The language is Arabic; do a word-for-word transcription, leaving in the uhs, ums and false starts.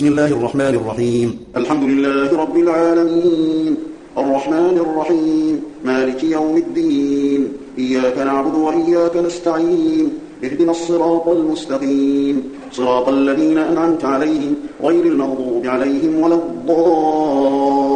بسم الله الرحمن الرحيم. الحمد لله رب العالمين الرحمن الرحيم مالك يوم الدين إياك نعبد وإياك نستعين اهدنا الصراط المستقيم صراط الذين أنعمت عليهم غير المغضوب عليهم ولا الضالين.